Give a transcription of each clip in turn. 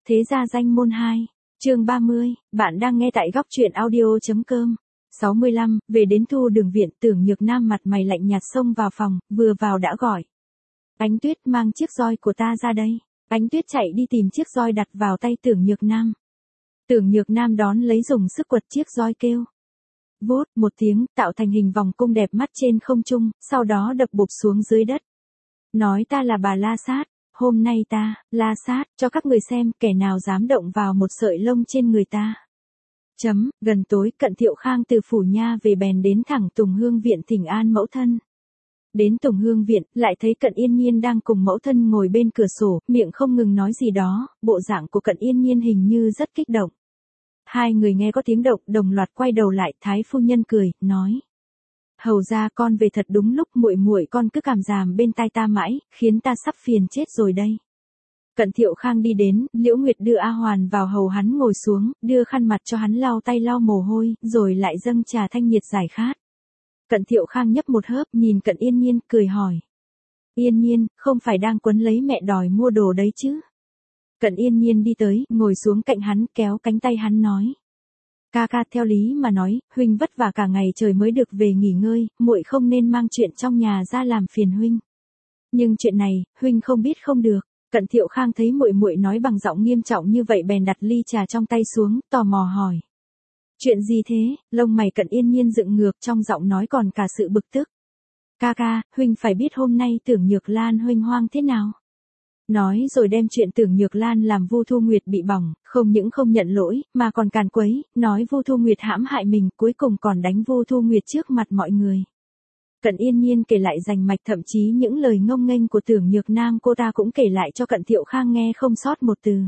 Thế gia danh môn 2, chương 30, bạn đang nghe tại góc truyện audio.com. 65, về đến Thu Đường viện, Tưởng Nhược Nam mặt mày lạnh nhạt xông vào phòng, vừa vào đã gọi. Ánh Tuyết, mang chiếc roi của ta ra đây. Ánh Tuyết chạy đi tìm chiếc roi đặt vào tay Tưởng Nhược Nam. Tưởng Nhược Nam đón lấy dùng sức quật chiếc roi kêu. Vút, một tiếng, tạo thành hình vòng cung đẹp mắt trên không trung, sau đó đập bụp xuống dưới đất. Nói ta là bà La Sát. Hôm nay ta, La Sát, cho các người xem kẻ nào dám động vào một sợi lông trên người ta. Gần tối, Cận Thiệu Khang từ phủ nha về bèn đến thẳng Tùng Hương viện thỉnh an mẫu thân. Đến Tùng Hương viện, lại thấy Cận Yên Nhiên đang cùng mẫu thân ngồi bên cửa sổ, miệng không ngừng nói gì đó, bộ dạng của Cận Yên Nhiên hình như rất kích động. Hai người nghe có tiếng động, đồng loạt quay đầu lại, Thái phu nhân cười, nói: Hầu ra con về thật đúng lúc, muội muội con cứ cảm giảm bên tai ta mãi, khiến ta sắp phiền chết rồi đây. Cận Thiệu Khang đi đến, Liễu Nguyệt đưa A Hoàn vào hầu hắn ngồi xuống, đưa khăn mặt cho hắn lau tay lau mồ hôi, rồi lại dâng trà thanh nhiệt giải khát. Cận Thiệu Khang nhấp một hớp, nhìn Cận Yên Nhiên, cười hỏi: Yên Nhiên, không phải đang quấn lấy mẹ đòi mua đồ đấy chứ? Cận Yên Nhiên đi tới, ngồi xuống cạnh hắn, kéo cánh tay hắn nói: Ca ca, theo lý mà nói, huynh vất vả cả ngày trời mới được về nghỉ ngơi, muội không nên mang chuyện trong nhà ra làm phiền huynh. Nhưng chuyện này, huynh không biết không được. Cận Thiệu Khang thấy muội muội nói bằng giọng nghiêm trọng như vậy bèn đặt ly trà trong tay xuống, tò mò hỏi: Chuyện gì thế? Lông mày Cận Yên Nhiên dựng ngược, trong giọng nói còn cả sự bực tức. Ca ca, huynh phải biết hôm nay Tưởng Nhược Lan huênh hoang thế nào. Nói rồi đem chuyện Tưởng Nhược Lan làm Vu Thu Nguyệt bị bỏng, không những không nhận lỗi, mà còn càn quấy, nói Vu Thu Nguyệt hãm hại mình, cuối cùng còn đánh Vu Thu Nguyệt trước mặt mọi người. Cận Yên Nhiên kể lại rành mạch, thậm chí những lời ngông nghênh của Tưởng Nhược Nam cô ta cũng kể lại cho Cận Thiệu Khang nghe không sót một từ.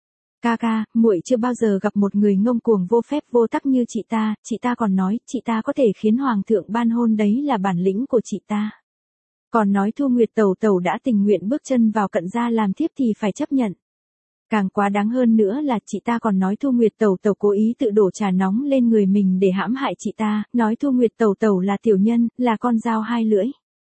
Ca ca, muội chưa bao giờ gặp một người ngông cuồng vô phép vô tắc như chị ta còn nói, chị ta có thể khiến hoàng thượng ban hôn, đấy là bản lĩnh của chị ta. Còn nói Thu Nguyệt tẩu tẩu đã tình nguyện bước chân vào Cận gia làm thiếp thì phải chấp nhận. Càng quá đáng hơn nữa là chị ta còn nói Thu Nguyệt tẩu tẩu cố ý tự đổ trà nóng lên người mình để hãm hại chị ta, nói Thu Nguyệt tẩu tẩu là tiểu nhân, là con dao hai lưỡi.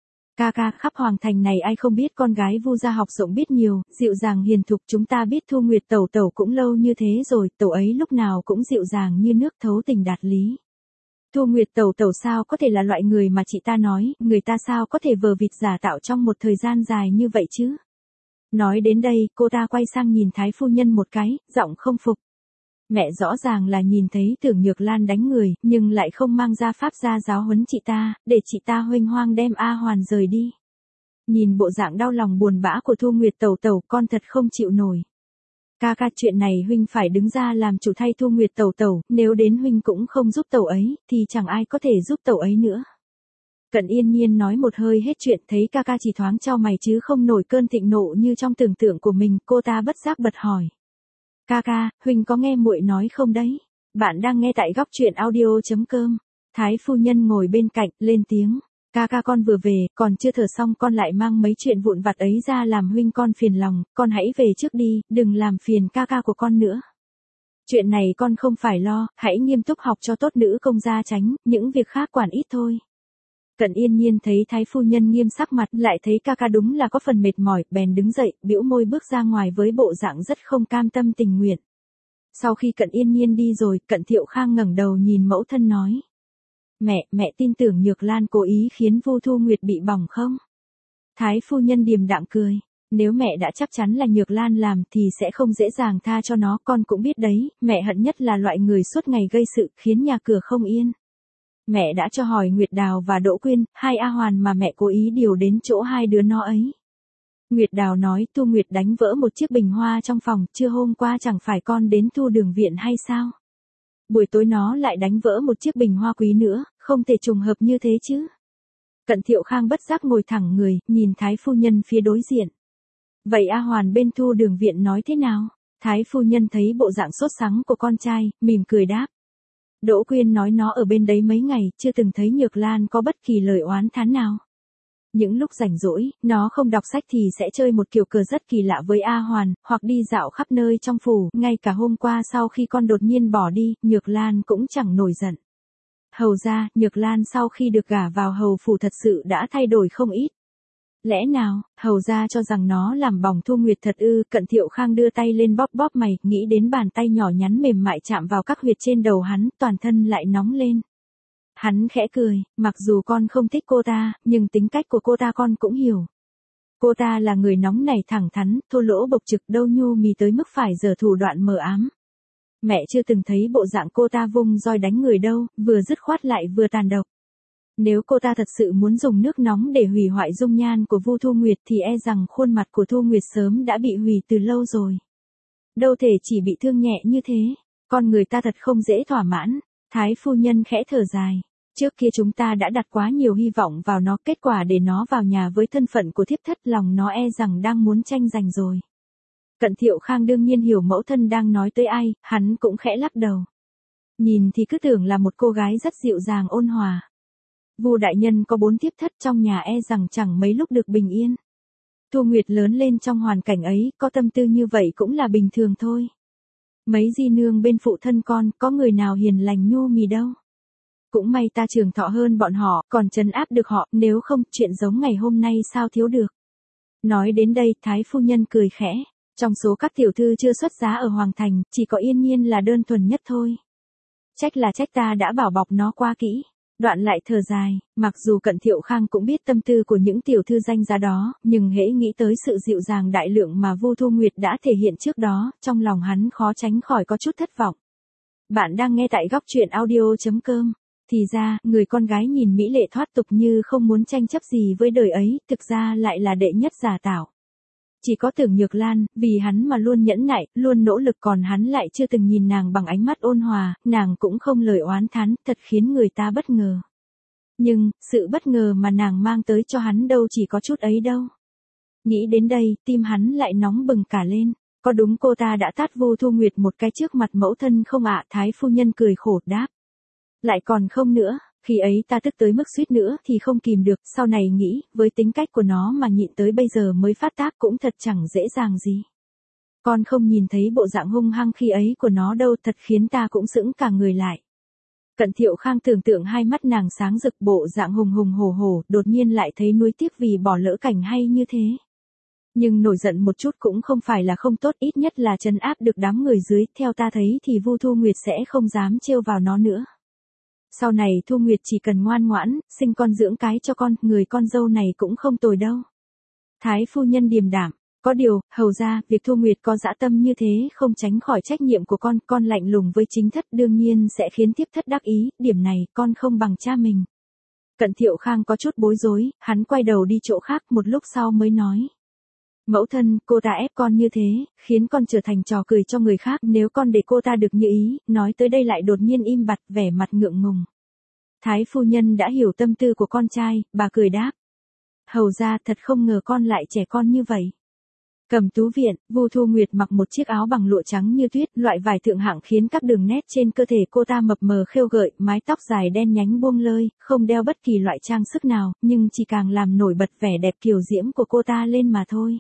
Ca ca, khắp hoàng thành này ai không biết con gái Vu gia học rộng biết nhiều, dịu dàng hiền thục, chúng ta biết Thu Nguyệt tẩu tẩu cũng lâu như thế rồi, tẩu ấy lúc nào cũng dịu dàng như nước, thấu tình đạt lý. Thu Nguyệt tẩu tẩu sao có thể là loại người mà chị ta nói, người ta sao có thể vờ vịt giả tạo trong một thời gian dài như vậy chứ? Nói đến đây, cô ta quay sang nhìn Thái phu nhân một cái, giọng không phục. Mẹ rõ ràng là nhìn thấy Tưởng Nhược Lan đánh người, nhưng lại không mang ra pháp ra giáo huấn chị ta, để chị ta huênh hoang đem A Hoàn rời đi. Nhìn bộ dạng đau lòng buồn bã của Thu Nguyệt tẩu tẩu, con thật không chịu nổi. Ca ca, chuyện này huynh phải đứng ra làm chủ thay Thu Nguyệt tẩu tẩu, nếu đến huynh cũng không giúp tẩu ấy, thì chẳng ai có thể giúp tẩu ấy nữa. Cận Yên Nhiên nói một hơi hết chuyện, thấy ca ca chỉ thoáng chau mày chứ không nổi cơn thịnh nộ như trong tưởng tượng của mình, cô ta bất giác bật hỏi: Ca ca, huynh có nghe muội nói không đấy? Bạn đang nghe tại góc truyện audio.com. Thái phu nhân ngồi bên cạnh, lên tiếng: Ca ca, con vừa về, còn chưa thở xong con lại mang mấy chuyện vụn vặt ấy ra làm huynh con phiền lòng, con hãy về trước đi, đừng làm phiền ca ca của con nữa. Chuyện này con không phải lo, hãy nghiêm túc học cho tốt nữ công gia tránh, những việc khác quản ít thôi. Cận Yên Nhiên thấy Thái phu nhân nghiêm sắc mặt, lại thấy ca ca đúng là có phần mệt mỏi, bèn đứng dậy, bĩu môi bước ra ngoài với bộ dạng rất không cam tâm tình nguyện. Sau khi Cận Yên Nhiên đi rồi, Cận Thiệu Khang ngẩng đầu nhìn mẫu thân nói: Mẹ tin tưởng Nhược Lan cố ý khiến Vu Thu Nguyệt bị bỏng không? Thái phu nhân điềm đạm cười: Nếu mẹ đã chắc chắn là Nhược Lan làm thì sẽ không dễ dàng tha cho nó, con cũng biết đấy, mẹ hận nhất là loại người suốt ngày gây sự, khiến nhà cửa không yên. Mẹ đã cho hỏi Nguyệt Đào và Đỗ Quyên, hai A Hoàn mà mẹ cố ý điều đến chỗ hai đứa nó ấy. Nguyệt Đào nói Thu Nguyệt đánh vỡ một chiếc bình hoa trong phòng, chưa hôm qua chẳng phải con đến Thu Đường viện hay sao? Buổi tối nó lại đánh vỡ một chiếc bình hoa quý nữa, không thể trùng hợp như thế chứ. Cận Thiệu Khang bất giác ngồi thẳng người, nhìn Thái phu nhân phía đối diện. Vậy A Hoàn bên Thu Đường viện nói thế nào? Thái phu nhân thấy bộ dạng sốt sắng của con trai, mỉm cười đáp: Đỗ Quyên nói nó ở bên đấy mấy ngày, chưa từng thấy Nhược Lan có bất kỳ lời oán thán nào. Những lúc rảnh rỗi, nó không đọc sách thì sẽ chơi một kiểu cờ rất kỳ lạ với A Hoàn, hoặc đi dạo khắp nơi trong phủ, ngay cả hôm qua sau khi con đột nhiên bỏ đi, Nhược Lan cũng chẳng nổi giận. Hầu ra, Nhược Lan sau khi được gả vào hầu phủ thật sự đã thay đổi không ít. Lẽ nào, hầu ra cho rằng nó làm bỏng Thu Nguyệt thật ư? Cận Thiệu Khang đưa tay lên bóp bóp mày, nghĩ đến bàn tay nhỏ nhắn mềm mại chạm vào các huyệt trên đầu hắn, toàn thân lại nóng lên. Hắn khẽ cười, mặc dù con không thích cô ta, nhưng tính cách của cô ta con cũng hiểu. Cô ta là người nóng nảy thẳng thắn, thô lỗ bộc trực, đâu nhu mì tới mức phải giở thủ đoạn mờ ám. Mẹ chưa từng thấy bộ dạng cô ta vung roi đánh người đâu, vừa dứt khoát lại vừa tàn độc. Nếu cô ta thật sự muốn dùng nước nóng để hủy hoại dung nhan của Vu Thu Nguyệt thì e rằng khuôn mặt của Thu Nguyệt sớm đã bị hủy từ lâu rồi. Đâu thể chỉ bị thương nhẹ như thế, con người ta thật không dễ thỏa mãn. Thái phu nhân khẽ thở dài. Trước kia chúng ta đã đặt quá nhiều hy vọng vào nó, kết quả để nó vào nhà với thân phận của thiếp thất, lòng nó e rằng đang muốn tranh giành rồi. Cận Thiệu Khang đương nhiên hiểu mẫu thân đang nói tới ai, hắn cũng khẽ lắc đầu. Nhìn thì cứ tưởng là một cô gái rất dịu dàng ôn hòa. Vu đại nhân có 4 thiếp thất, trong nhà e rằng chẳng mấy lúc được bình yên. Thu Nguyệt lớn lên trong hoàn cảnh ấy, có tâm tư như vậy cũng là bình thường thôi. Mấy di nương bên phụ thân con, có người nào hiền lành nhu mì đâu. Cũng may ta trường thọ hơn bọn họ, còn trấn áp được họ, nếu không, chuyện giống ngày hôm nay sao thiếu được. Nói đến đây, Thái phu nhân cười khẽ. Trong số các tiểu thư chưa xuất giá ở Hoàng Thành, chỉ có Yên Nhiên là đơn thuần nhất thôi. Trách là trách ta đã bảo bọc nó quá kỹ. Đoạn lại thở dài, mặc dù Cận Thiệu Khang cũng biết tâm tư của những tiểu thư danh giá đó, nhưng hễ nghĩ tới sự dịu dàng đại lượng mà Vu Thu Nguyệt đã thể hiện trước đó, trong lòng hắn khó tránh khỏi có chút thất vọng. Bạn đang nghe tại góc truyện audio.com. Thì ra, người con gái nhìn mỹ lệ thoát tục như không muốn tranh chấp gì với đời ấy, thực ra lại là đệ nhất giả tảo. Chỉ có Tưởng Nhược Lan, vì hắn mà luôn nhẫn nại, luôn nỗ lực, còn hắn lại chưa từng nhìn nàng bằng ánh mắt ôn hòa, nàng cũng không lời oán thán, thật khiến người ta bất ngờ. Nhưng, sự bất ngờ mà nàng mang tới cho hắn đâu chỉ có chút ấy đâu. Nghĩ đến đây, tim hắn lại nóng bừng cả lên. Có đúng cô ta đã tát Vu Thu Nguyệt một cái trước mặt mẫu thân không ạ? Thái phu nhân cười khổ đáp. Lại còn không nữa, khi ấy ta tức tới mức suýt nữa thì không kìm được, sau này nghĩ, với tính cách của nó mà nhịn tới bây giờ mới phát tác cũng thật chẳng dễ dàng gì. Con không nhìn thấy bộ dạng hung hăng khi ấy của nó đâu, thật khiến ta cũng sững cả người lại. Cận Thiệu Khang tưởng tượng hai mắt nàng sáng rực, bộ dạng hùng hùng hổ hổ, đột nhiên lại thấy nuối tiếc vì bỏ lỡ cảnh hay như thế. Nhưng nổi giận một chút cũng không phải là không tốt, ít nhất là trấn áp được đám người dưới, theo ta thấy thì Vu Thu Nguyệt sẽ không dám trêu vào nó nữa. Sau này Thu Nguyệt chỉ cần ngoan ngoãn, sinh con dưỡng cái cho con, người con dâu này cũng không tồi đâu. Thái phu nhân điềm đạm, có điều, hầu ra, việc Thu Nguyệt có dã tâm như thế không tránh khỏi trách nhiệm của con lạnh lùng với chính thất đương nhiên sẽ khiến thiếp thất đắc ý, điểm này con không bằng cha mình. Cận Thiệu Khang có chút bối rối, hắn quay đầu đi chỗ khác, một lúc sau mới nói. Mẫu thân, cô ta ép con như thế, khiến con trở thành trò cười cho người khác, nếu con để cô ta được như ý, nói tới đây lại đột nhiên im bặt, vẻ mặt ngượng ngùng. Thái phu nhân đã hiểu tâm tư của con trai, bà cười đáp. Hầu ra, thật không ngờ con lại trẻ con như vậy. Cầm tú viện, Vu Thu Nguyệt mặc một chiếc áo bằng lụa trắng như tuyết, loại vải thượng hạng khiến các đường nét trên cơ thể cô ta mập mờ khêu gợi, mái tóc dài đen nhánh buông lơi, không đeo bất kỳ loại trang sức nào, nhưng chỉ càng làm nổi bật vẻ đẹp kiều diễm của cô ta lên mà thôi.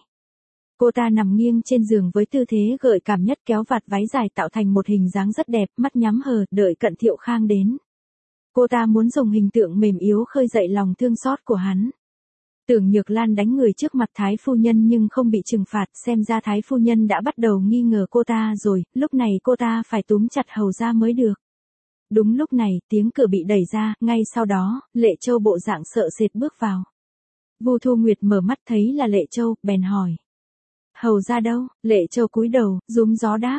Cô ta nằm nghiêng trên giường với tư thế gợi cảm nhất, kéo vạt váy dài tạo thành một hình dáng rất đẹp, mắt nhắm hờ, đợi Cận Thiệu Khang đến. Cô ta muốn dùng hình tượng mềm yếu khơi dậy lòng thương xót của hắn. Tưởng Nhược Lan đánh người trước mặt Thái phu nhân nhưng không bị trừng phạt, xem ra Thái phu nhân đã bắt đầu nghi ngờ cô ta rồi, lúc này cô ta phải túm chặt hầu ra mới được. Đúng lúc này, tiếng cửa bị đẩy ra, ngay sau đó, Lệ Châu bộ dạng sợ sệt bước vào. Vu Thu Nguyệt mở mắt thấy là Lệ Châu, bèn hỏi. Hầu ra đâu? Lệ Châu cúi đầu, rúm gió đáp.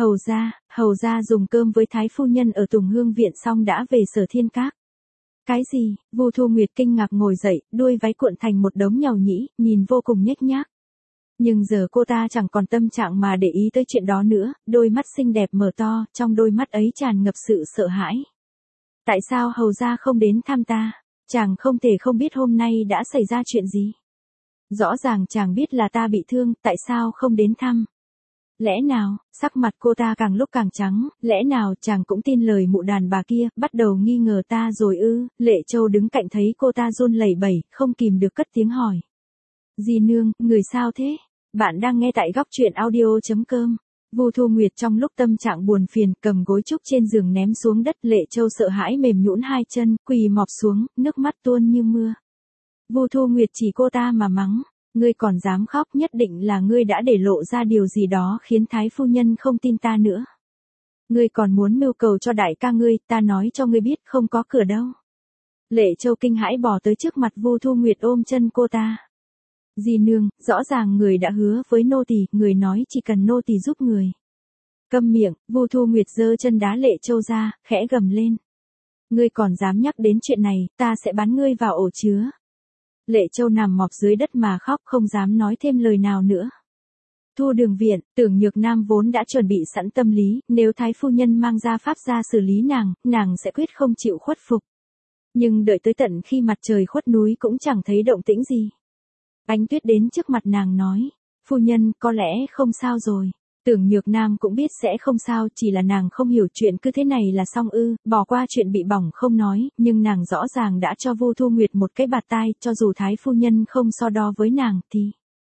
Hầu ra dùng cơm với Thái phu nhân ở Tùng Hương viện xong đã về Sở Thiên Các. Cái gì? Vu Thu Nguyệt kinh ngạc ngồi dậy, đuôi váy cuộn thành một đống nhàu nhĩ, nhìn vô cùng nhếch nhác. Nhưng giờ cô ta chẳng còn tâm trạng mà để ý tới chuyện đó nữa, đôi mắt xinh đẹp mở to, trong đôi mắt ấy tràn ngập sự sợ hãi. Tại sao hầu ra không đến thăm ta? Chàng không thể không biết hôm nay đã xảy ra chuyện gì. Rõ ràng chàng biết là ta bị thương, tại sao không đến thăm? Lẽ nào, sắc mặt cô ta càng lúc càng trắng, lẽ nào chàng cũng tin lời mụ đàn bà kia, bắt đầu nghi ngờ ta rồi ư? Lệ Châu đứng cạnh thấy cô ta run lẩy bẩy, không kìm được cất tiếng hỏi. Dì nương, người sao thế? Bạn đang nghe tại góc truyện audio.com. Vu Thu Nguyệt trong lúc tâm trạng buồn phiền, cầm gối trúc trên giường ném xuống đất, Lệ Châu sợ hãi mềm nhũn hai chân, quỳ mọp xuống, nước mắt tuôn như mưa. Vu Thu Nguyệt chỉ cô ta mà mắng, ngươi còn dám khóc, nhất định là ngươi đã để lộ ra điều gì đó khiến Thái phu nhân không tin ta nữa. Ngươi còn muốn mưu cầu cho đại ca ngươi, ta nói cho ngươi biết không có cửa đâu. Lệ Châu kinh hãi bò tới trước mặt Vu Thu Nguyệt ôm chân cô ta. Di nương, rõ ràng người đã hứa với nô tỳ, người nói chỉ cần nô tỳ giúp người. Câm miệng, Vu Thu Nguyệt giơ chân đá Lệ Châu ra, khẽ gầm lên. Ngươi còn dám nhắc đến chuyện này, ta sẽ bắn ngươi vào ổ chứa. Lệ Châu nằm mọp dưới đất mà khóc, không dám nói thêm lời nào nữa. Thu Đường viện, Tưởng Nhược Nam vốn đã chuẩn bị sẵn tâm lý, nếu Thái phu nhân mang ra pháp ra xử lý nàng sẽ quyết không chịu khuất phục. Nhưng đợi tới tận khi mặt trời khuất núi cũng chẳng thấy động tĩnh gì. Ánh Tuyết đến trước mặt nàng nói, phu nhân, có lẽ không sao rồi. Tưởng Nhược Nam cũng biết sẽ không sao, chỉ là nàng không hiểu chuyện cứ thế này là xong ư, bỏ qua chuyện bị bỏng không nói, nhưng nàng rõ ràng đã cho Vu Thu Nguyệt một cái bạt tai, cho dù Thái phu nhân không so đo với nàng thì...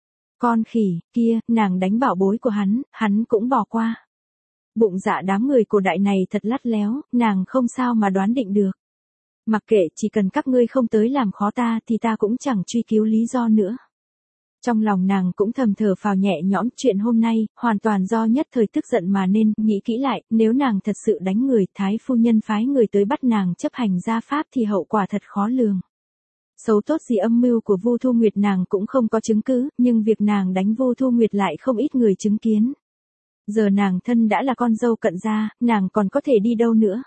Con khỉ, kia, nàng đánh bảo bối của hắn cũng bỏ qua. Bụng dạ đám người cổ đại này thật lắt léo, nàng không sao mà đoán định được. Mặc kệ, chỉ cần các ngươi không tới làm khó ta thì ta cũng chẳng truy cứu lý do nữa. Trong lòng nàng cũng thầm thở phào nhẹ nhõm, chuyện hôm nay, hoàn toàn do nhất thời tức giận mà nên, nghĩ kỹ lại, nếu nàng thật sự đánh người, Thái phu nhân phái người tới bắt nàng chấp hành gia pháp thì hậu quả thật khó lường. Xấu tốt gì âm mưu của Vu Thu Nguyệt nàng cũng không có chứng cứ, nhưng việc nàng đánh Vu Thu Nguyệt lại không ít người chứng kiến. Giờ nàng thân đã là con dâu cận gia, nàng còn có thể đi đâu nữa.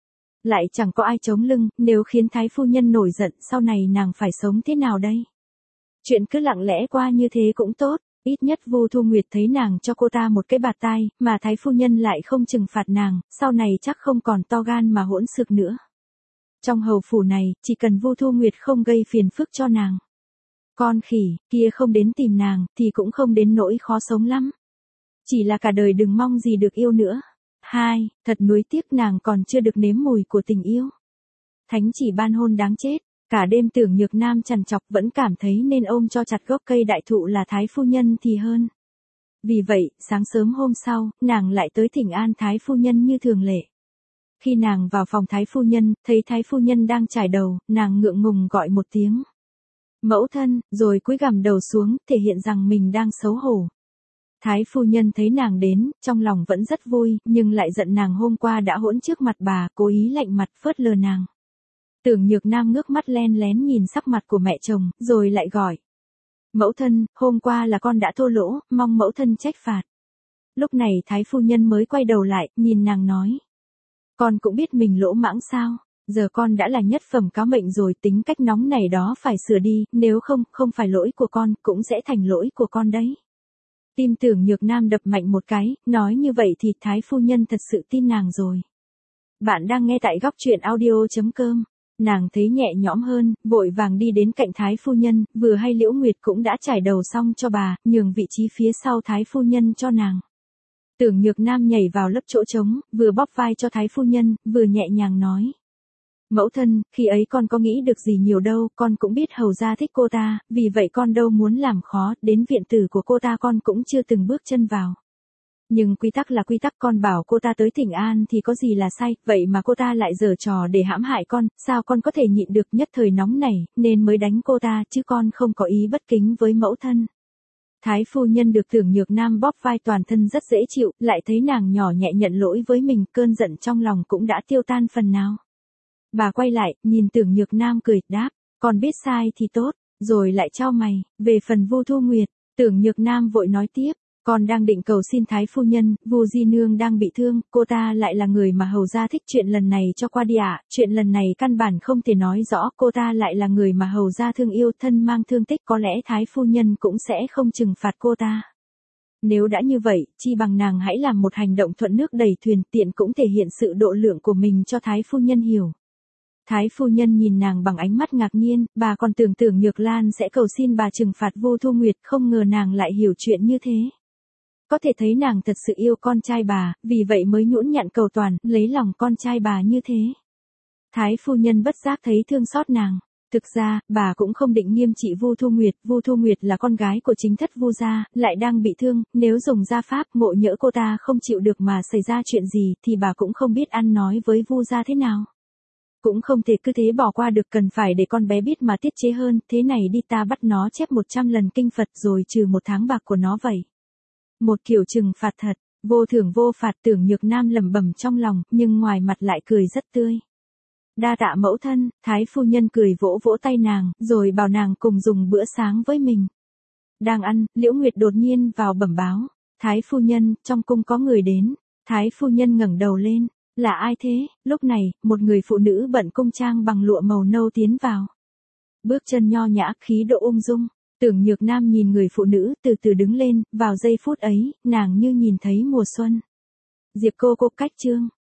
Lại chẳng có ai chống lưng, nếu khiến Thái phu nhân nổi giận, sau này nàng phải sống thế nào đây? Chuyện cứ lặng lẽ qua như thế cũng tốt, ít nhất Vu Thu Nguyệt thấy nàng cho cô ta một cái bạt tai, mà Thái phu nhân lại không trừng phạt nàng, sau này chắc không còn to gan mà hỗn xược nữa. Trong hầu phủ này, chỉ cần Vu Thu Nguyệt không gây phiền phức cho nàng. Con khỉ, kia không đến tìm nàng, thì cũng không đến nỗi khó sống lắm. Chỉ là cả đời đừng mong gì được yêu nữa. 2. Thật nuối tiếc nàng còn chưa được nếm mùi của tình yêu. Thánh chỉ ban hôn đáng chết. Cả đêm Tưởng Nhược Nam trằn trọc vẫn cảm thấy nên ôm cho chặt gốc cây đại thụ là Thái phu nhân thì hơn. Vì vậy, sáng sớm hôm sau, nàng lại tới thỉnh an Thái phu nhân như thường lệ. Khi nàng vào phòng Thái phu nhân, thấy Thái phu nhân đang chải đầu, nàng ngượng ngùng gọi một tiếng. Mẫu thân, rồi cúi gằm đầu xuống, thể hiện rằng mình đang xấu hổ. Thái phu nhân thấy nàng đến, trong lòng vẫn rất vui, nhưng lại giận nàng hôm qua đã hỗn trước mặt bà, cố ý lạnh mặt phớt lờ nàng. Tưởng Nhược Nam ngước mắt len lén nhìn sắc mặt của mẹ chồng, rồi lại gọi. Mẫu thân, hôm qua là con đã thô lỗ, mong mẫu thân trách phạt. Lúc này Thái phu nhân mới quay đầu lại, nhìn nàng nói. Con cũng biết mình lỗ mãng sao, giờ con đã là nhất phẩm cáo mệnh rồi, tính cách nóng này đó phải sửa đi, nếu không phải lỗi của con, cũng sẽ thành lỗi của con đấy. Tim Tưởng Nhược Nam đập mạnh một cái, nói như vậy thì Thái phu nhân thật sự tin nàng rồi. Bạn đang nghe tại góc truyện audio.com. Nàng thấy nhẹ nhõm hơn, vội vàng đi đến cạnh Thái phu nhân, vừa hay Liễu Nguyệt cũng đã trải đầu xong cho bà, nhường vị trí phía sau Thái phu nhân cho nàng. Tưởng Nhược Nam nhảy vào lớp chỗ trống, vừa bóp vai cho Thái phu nhân, vừa nhẹ nhàng nói. Mẫu thân, khi ấy con có nghĩ được gì nhiều đâu, con cũng biết hầu gia thích cô ta, vì vậy con đâu muốn làm khó, đến viện tử của cô ta con cũng chưa từng bước chân vào. Nhưng quy tắc là quy tắc, con bảo cô ta tới thỉnh an thì có gì là sai, vậy mà cô ta lại giở trò để hãm hại con, sao con có thể nhịn được, nhất thời nóng nảy, nên mới đánh cô ta, chứ con không có ý bất kính với mẫu thân. Thái phu nhân được Tưởng Nhược Nam bóp vai toàn thân rất dễ chịu, lại thấy nàng nhỏ nhẹ nhận lỗi với mình, cơn giận trong lòng cũng đã tiêu tan phần nào. Bà quay lại, nhìn Tưởng Nhược Nam cười, đáp, con biết sai thì tốt, rồi lại chau mày, về phần Vu Thu Nguyệt, Tưởng Nhược Nam vội nói tiếp. Con đang định cầu xin Thái phu nhân, Vu di nương đang bị thương, cô ta lại là người mà hầu gia thích, chuyện lần này cho qua đi ạ, chuyện lần này căn bản không thể nói rõ, cô ta lại là người mà hầu gia thương yêu, thân mang thương tích, có lẽ Thái phu nhân cũng sẽ không trừng phạt cô ta. Nếu đã như vậy, chi bằng nàng hãy làm một hành động thuận nước đẩy thuyền, tiện cũng thể hiện sự độ lượng của mình cho Thái phu nhân hiểu. Thái phu nhân nhìn nàng bằng ánh mắt ngạc nhiên, bà còn tưởng Tưởng Nhược Lan sẽ cầu xin bà trừng phạt Vu Thu Nguyệt, không ngờ nàng lại hiểu chuyện như thế. Có thể thấy nàng thật sự yêu con trai bà, vì vậy mới nhũn nhặn cầu toàn, lấy lòng con trai bà như thế. Thái phu nhân bất giác thấy thương xót nàng. Thực ra, bà cũng không định nghiêm trị Vu Thu Nguyệt là con gái của chính thất Vu gia, lại đang bị thương, nếu dùng gia pháp, ngộ nhỡ cô ta không chịu được mà xảy ra chuyện gì, thì bà cũng không biết ăn nói với Vu gia thế nào. Cũng không thể cứ thế bỏ qua được, cần phải để con bé biết mà tiết chế hơn, thế này đi ta bắt nó chép 100 lần kinh Phật rồi trừ 1 tháng bạc của nó vậy. Một kiểu trừng phạt thật, vô thưởng vô phạt. Tưởng Nhược Nam lẩm bẩm trong lòng, nhưng ngoài mặt lại cười rất tươi. Đa tạ mẫu thân. Thái phu nhân cười vỗ vỗ tay nàng, rồi bảo nàng cùng dùng bữa sáng với mình. Đang ăn, Liễu Nguyệt đột nhiên vào bẩm báo. Thái phu nhân, trong cung có người đến. Thái phu nhân ngẩng đầu lên. Là ai thế? Lúc này, một người phụ nữ bận cung trang bằng lụa màu nâu tiến vào. Bước chân nho nhã, khí độ ung dung. Tưởng Nhược Nam nhìn người phụ nữ từ từ đứng lên, vào giây phút ấy, nàng như nhìn thấy mùa xuân. Diệp cô cách trương,